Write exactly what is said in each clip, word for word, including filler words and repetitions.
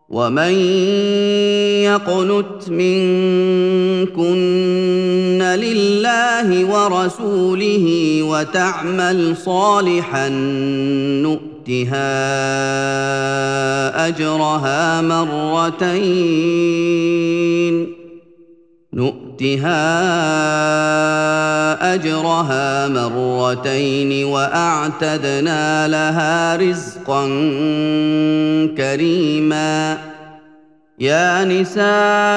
ومن يقنت منكن لله ورسوله وتعمل صالحا نؤتها أجرها مرتين نؤتها أجرها مرتين وأعتدنا لها رزقا كريما. يا نساء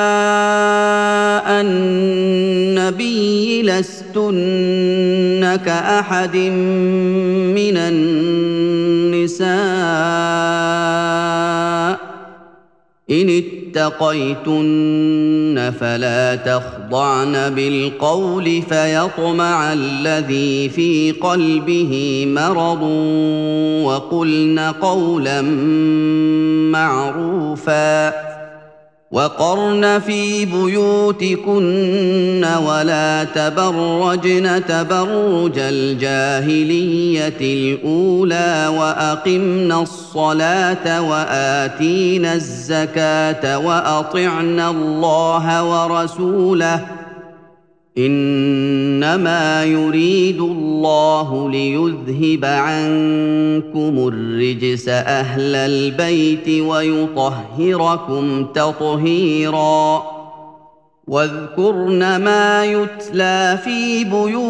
النبي لستن كأحد من النساء إن اتقيتن فلا تخضعن بالقول فيطمع الذي في قلبه مرض وقلن قولا معروفا وقرن في بيوتكن ولا تبرجن تبرج الجاهلية الأولى وأقمن الصلاة وآتينا الزكاة وأطعنا الله ورسوله إنما يريد الله ليذهب عنكم الرجس أهل البيت ويطهركم تطهيرا. واذكرن ما يتلى في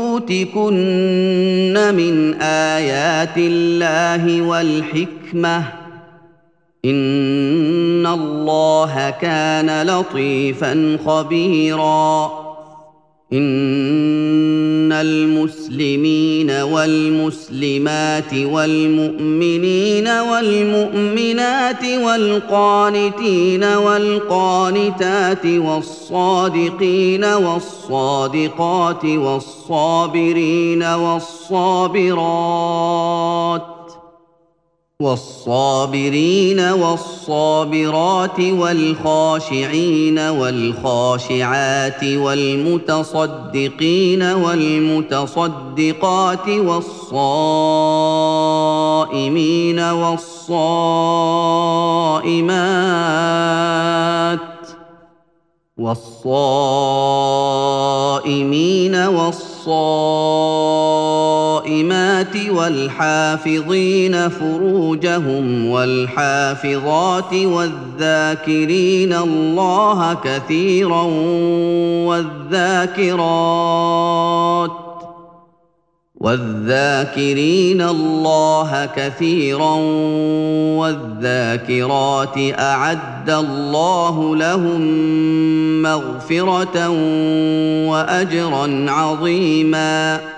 بيوتكن من آيات الله والحكمة إن الله كان لطيفا خبيرا. إن المسلمين والمسلمات والمؤمنين والمؤمنات والقانتين والقانتات والصادقين والصادقات والصابرين والصابرات والصابرين والصابرات والخاشعين والخاشعات والمتصدقين والمتصدقات والصائمين والصائمات والصائمين والصائمات والحافظين فروجهم والحافظات والذاكرين الله كثيرا والذاكرات والذاكرين الله كثيرا والذاكرات أعد الله لهم مغفرة وأجرا عظيما.